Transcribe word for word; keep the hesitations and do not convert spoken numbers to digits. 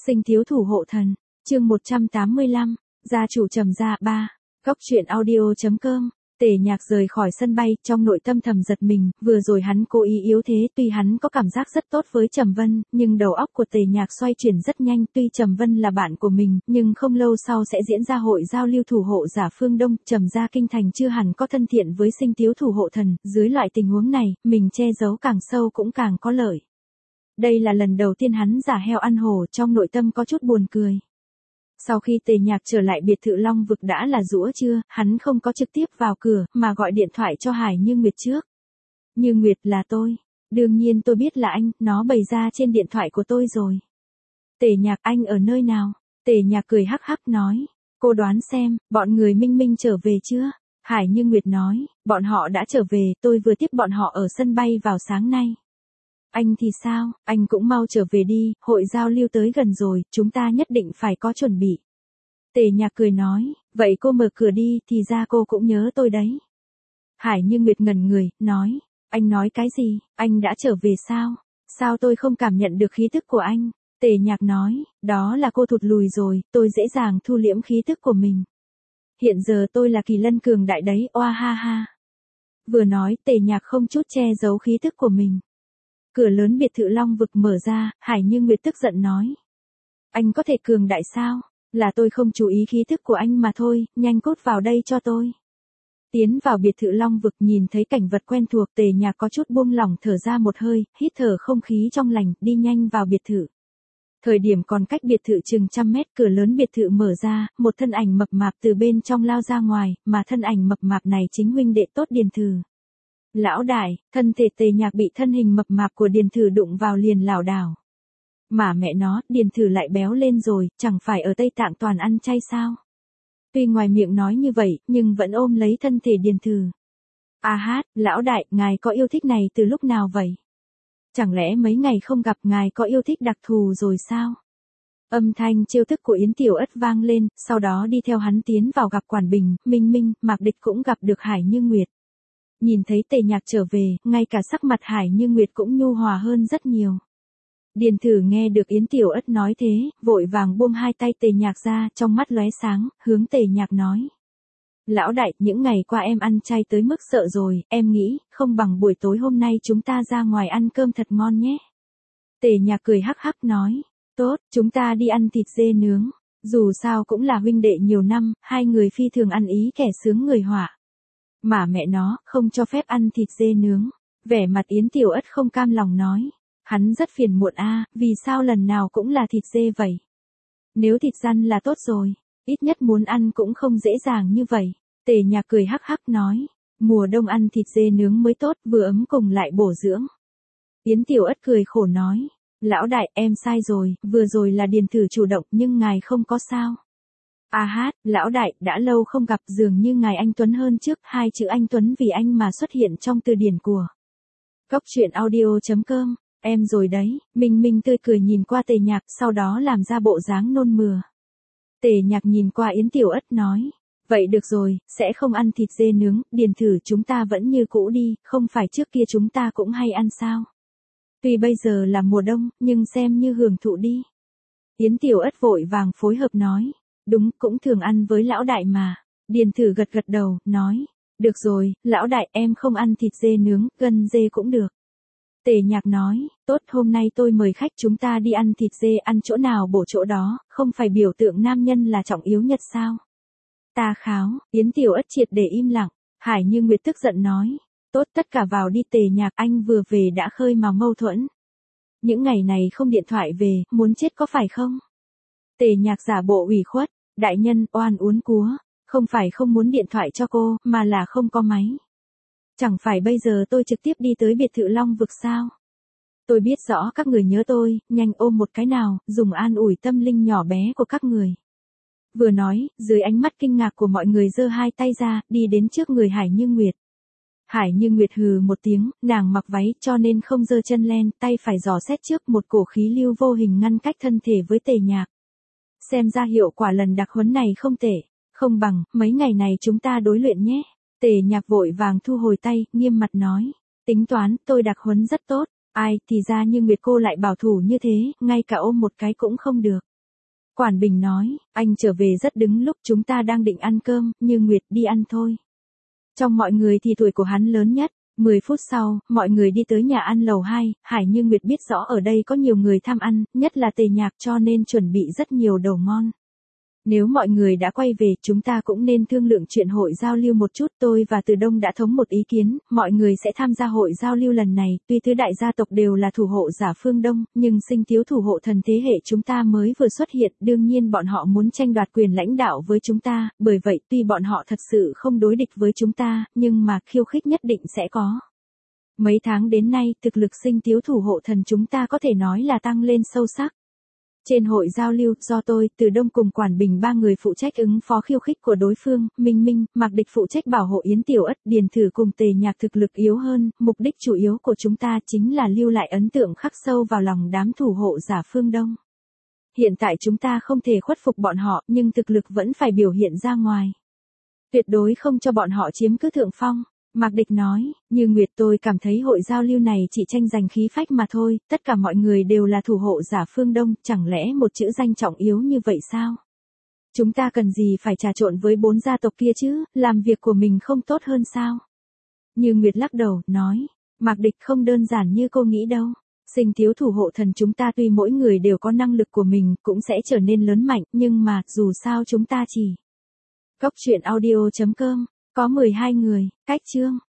Sinh thiếu thủ hộ thần, chương một trăm tám mươi lăm, gia chủ trầm gia ba, góc truyện audio.com. Tề Nhạc rời khỏi sân bay, trong nội tâm thầm giật mình, vừa rồi hắn cố ý yếu thế, tuy hắn có cảm giác rất tốt với Trầm Vân, nhưng đầu óc của Tề Nhạc xoay chuyển rất nhanh, tuy Trầm Vân là bạn của mình, nhưng không lâu sau sẽ diễn ra hội giao lưu thủ hộ giả phương Đông, Trầm gia kinh thành chưa hẳn có thân thiện với sinh thiếu thủ hộ thần, dưới loại tình huống này, mình che giấu càng sâu cũng càng có lợi. Đây là lần đầu tiên hắn giả heo ăn hổ, trong nội tâm có chút buồn cười. Sau khi Tề Nhạc trở lại biệt thự Long Vực đã là giữa trưa, hắn không có trực tiếp vào cửa, mà gọi điện thoại cho Hải Như Nguyệt trước. Như Nguyệt, là tôi. Đương nhiên tôi biết là anh, nó bày ra trên điện thoại của tôi rồi. Tề Nhạc, anh ở nơi nào? Tề Nhạc cười hắc hắc nói. Cô đoán xem, bọn người Minh Minh trở về chưa? Hải Như Nguyệt nói, bọn họ đã trở về, tôi vừa tiếp bọn họ ở sân bay vào sáng nay. Anh thì sao, anh cũng mau trở về đi, hội giao lưu tới gần rồi, chúng ta nhất định phải có chuẩn bị. Tề Nhạc cười nói, vậy cô mở cửa đi, thì ra cô cũng nhớ tôi đấy. Hải Như Nguyệt ngẩn người, nói, anh nói cái gì, anh đã trở về sao? Sao tôi không cảm nhận được khí tức của anh? Tề Nhạc nói, đó là cô thụt lùi rồi, tôi dễ dàng thu liễm khí tức của mình. Hiện giờ tôi là kỳ lân cường đại đấy, oa ha ha. Vừa nói, Tề Nhạc không chút che giấu khí tức của mình. Cửa lớn biệt thự Long Vực mở ra, Hải Như Nguyệt tức giận nói. Anh có thể cường đại sao? Là tôi không chú ý khí thức của anh mà thôi, nhanh cốt vào đây cho tôi. Tiến vào biệt thự Long Vực nhìn thấy cảnh vật quen thuộc, Tề Nhạc có chút buông lỏng thở ra một hơi, hít thở không khí trong lành, đi nhanh vào biệt thự. Thời điểm còn cách biệt thự chừng trăm mét, cửa lớn biệt thự mở ra, một thân ảnh mập mạp từ bên trong lao ra ngoài, mà thân ảnh mập mạp này chính huynh đệ tốt Điền Thử. Lão đại, thân thể Tề Nhạc bị thân hình mập mạp của Điền Thử đụng vào liền lảo đảo. Mà mẹ nó, Điền Thử lại béo lên rồi, chẳng phải ở Tây Tạng toàn ăn chay sao? Tuy ngoài miệng nói như vậy, nhưng vẫn ôm lấy thân thể Điền Thử. A hát, lão đại, ngài có yêu thích này từ lúc nào vậy? Chẳng lẽ mấy ngày không gặp ngài có yêu thích đặc thù rồi sao? Âm thanh trêu tức của Yến Tiểu Ất vang lên, sau đó đi theo hắn tiến vào gặp Quản Bình, Minh Minh, Mạc Địch cũng gặp được Hải Như Nguyệt. Nhìn thấy Tề Nhạc trở về, ngay cả sắc mặt Hải Như Nguyệt cũng nhu hòa hơn rất nhiều. Điền Thử nghe được Yến Tiểu Ất nói thế, vội vàng buông hai tay Tề Nhạc ra, trong mắt lóe sáng, hướng Tề Nhạc nói. Lão đại, những ngày qua em ăn chay tới mức sợ rồi, em nghĩ, không bằng buổi tối hôm nay chúng ta ra ngoài ăn cơm thật ngon nhé. Tề Nhạc cười hắc hắc nói, tốt, chúng ta đi ăn thịt dê nướng, dù sao cũng là huynh đệ nhiều năm, hai người phi thường ăn ý kẻ sướng người họa. Mà mẹ nó, không cho phép ăn thịt dê nướng. Vẻ mặt Yến Tiểu Ất không cam lòng nói. Hắn rất phiền muộn a, vì sao lần nào cũng là thịt dê vậy? Nếu thịt răn là tốt rồi, ít nhất muốn ăn cũng không dễ dàng như vậy. Tề Nhạc cười hắc hắc nói. Mùa đông ăn thịt dê nướng mới tốt, vừa ấm cùng lại bổ dưỡng. Yến Tiểu Ất cười khổ nói. Lão đại, em sai rồi, vừa rồi là Điền Thử chủ động nhưng ngài không có sao. A hát, lão đại, đã lâu không gặp, dường như ngài anh Tuấn hơn trước, hai chữ anh Tuấn vì anh mà xuất hiện trong từ điển của góc truyện audio.com, em rồi đấy. Minh Minh tươi cười nhìn qua Tề Nhạc, sau đó làm ra bộ dáng nôn mửa. Tề Nhạc nhìn qua Yến Tiểu Ất nói, vậy được rồi, sẽ không ăn thịt dê nướng, Điền Thử chúng ta vẫn như cũ đi, không phải trước kia chúng ta cũng hay ăn sao. Tuy bây giờ là mùa đông, nhưng xem như hưởng thụ đi. Yến Tiểu Ất vội vàng phối hợp nói. Đúng, cũng thường ăn với lão đại mà. Điền Thử gật gật đầu, nói. Được rồi, lão đại, em không ăn thịt dê nướng, gân dê cũng được. Tề Nhạc nói, tốt, hôm nay tôi mời khách chúng ta đi ăn thịt dê, ăn chỗ nào bổ chỗ đó, không phải biểu tượng nam nhân là trọng yếu nhất sao? Ta kháo, Yến Tiểu Ất triệt để im lặng. Hải Như Nguyệt tức giận nói. Tốt, tất cả vào đi. Tề Nhạc, anh vừa về đã khơi mào mâu thuẫn. Những ngày này không điện thoại về, muốn chết có phải không? Tề Nhạc giả bộ ủy khuất. Đại nhân, oan uốn cúa, không phải không muốn điện thoại cho cô, mà là không có máy. Chẳng phải bây giờ tôi trực tiếp đi tới biệt thự Long Vực sao? Tôi biết rõ các người nhớ tôi, nhanh ôm một cái nào, dùng an ủi tâm linh nhỏ bé của các người. Vừa nói, dưới ánh mắt kinh ngạc của mọi người giơ hai tay ra, đi đến trước người Hải Như Nguyệt. Hải Như Nguyệt hừ một tiếng, nàng mặc váy cho nên không giơ chân len, tay phải dò xét trước, một cổ khí lưu vô hình ngăn cách thân thể với Tề Nhạc. Xem ra hiệu quả lần đặc huấn này không tệ, không bằng, mấy ngày này chúng ta đối luyện nhé. Tề Nhạc vội vàng thu hồi tay, nghiêm mặt nói. Tính toán, tôi đặc huấn rất tốt. Ai, thì ra Như Nguyệt cô lại bảo thủ như thế, ngay cả ôm một cái cũng không được. Quản Bình nói, anh trở về rất đứng lúc, chúng ta đang định ăn cơm, Như Nguyệt đi ăn thôi. Trong mọi người thì tuổi của hắn lớn nhất. mười phút sau, mọi người đi tới nhà ăn lầu hai, Hải Như Nguyệt biết rõ ở đây có nhiều người tham ăn, nhất là Tề Nhạc, cho nên chuẩn bị rất nhiều đồ ngon. Nếu mọi người đã quay về, chúng ta cũng nên thương lượng chuyện hội giao lưu một chút. Tôi và Từ Đông đã thống một ý kiến, mọi người sẽ tham gia hội giao lưu lần này. Tuy tứ đại gia tộc đều là thủ hộ giả phương Đông, nhưng Sinh Thiếu thủ hộ thần thế hệ chúng ta mới vừa xuất hiện, đương nhiên bọn họ muốn tranh đoạt quyền lãnh đạo với chúng ta, bởi vậy tuy bọn họ thật sự không đối địch với chúng ta, nhưng mà khiêu khích nhất định sẽ có. Mấy tháng đến nay, thực lực Sinh Thiếu thủ hộ thần chúng ta có thể nói là tăng lên sâu sắc. Trên hội giao lưu, do tôi, Từ Đông cùng Quản Bình ba người phụ trách ứng phó khiêu khích của đối phương, Minh Minh, Mạc Địch phụ trách bảo hộ Yến Tiểu Ất, Điền Thử cùng Tề Nhạc thực lực yếu hơn, mục đích chủ yếu của chúng ta chính là lưu lại ấn tượng khắc sâu vào lòng đám thủ hộ giả phương Đông. Hiện tại chúng ta không thể khuất phục bọn họ, nhưng thực lực vẫn phải biểu hiện ra ngoài. Tuyệt đối không cho bọn họ chiếm cứ thượng phong. Mạc Địch nói, Như Nguyệt, tôi cảm thấy hội giao lưu này chỉ tranh giành khí phách mà thôi, tất cả mọi người đều là thủ hộ giả phương Đông, chẳng lẽ một chữ danh trọng yếu như vậy sao? Chúng ta cần gì phải trà trộn với bốn gia tộc kia chứ, làm việc của mình không tốt hơn sao? Như Nguyệt lắc đầu, nói, Mạc Địch không đơn giản như cô nghĩ đâu. Sinh Thiếu thủ hộ thần chúng ta tuy mỗi người đều có năng lực của mình, cũng sẽ trở nên lớn mạnh, nhưng mà, dù sao chúng ta chỉ. Cốc truyện audio chấm com có mười hai người, cách chương.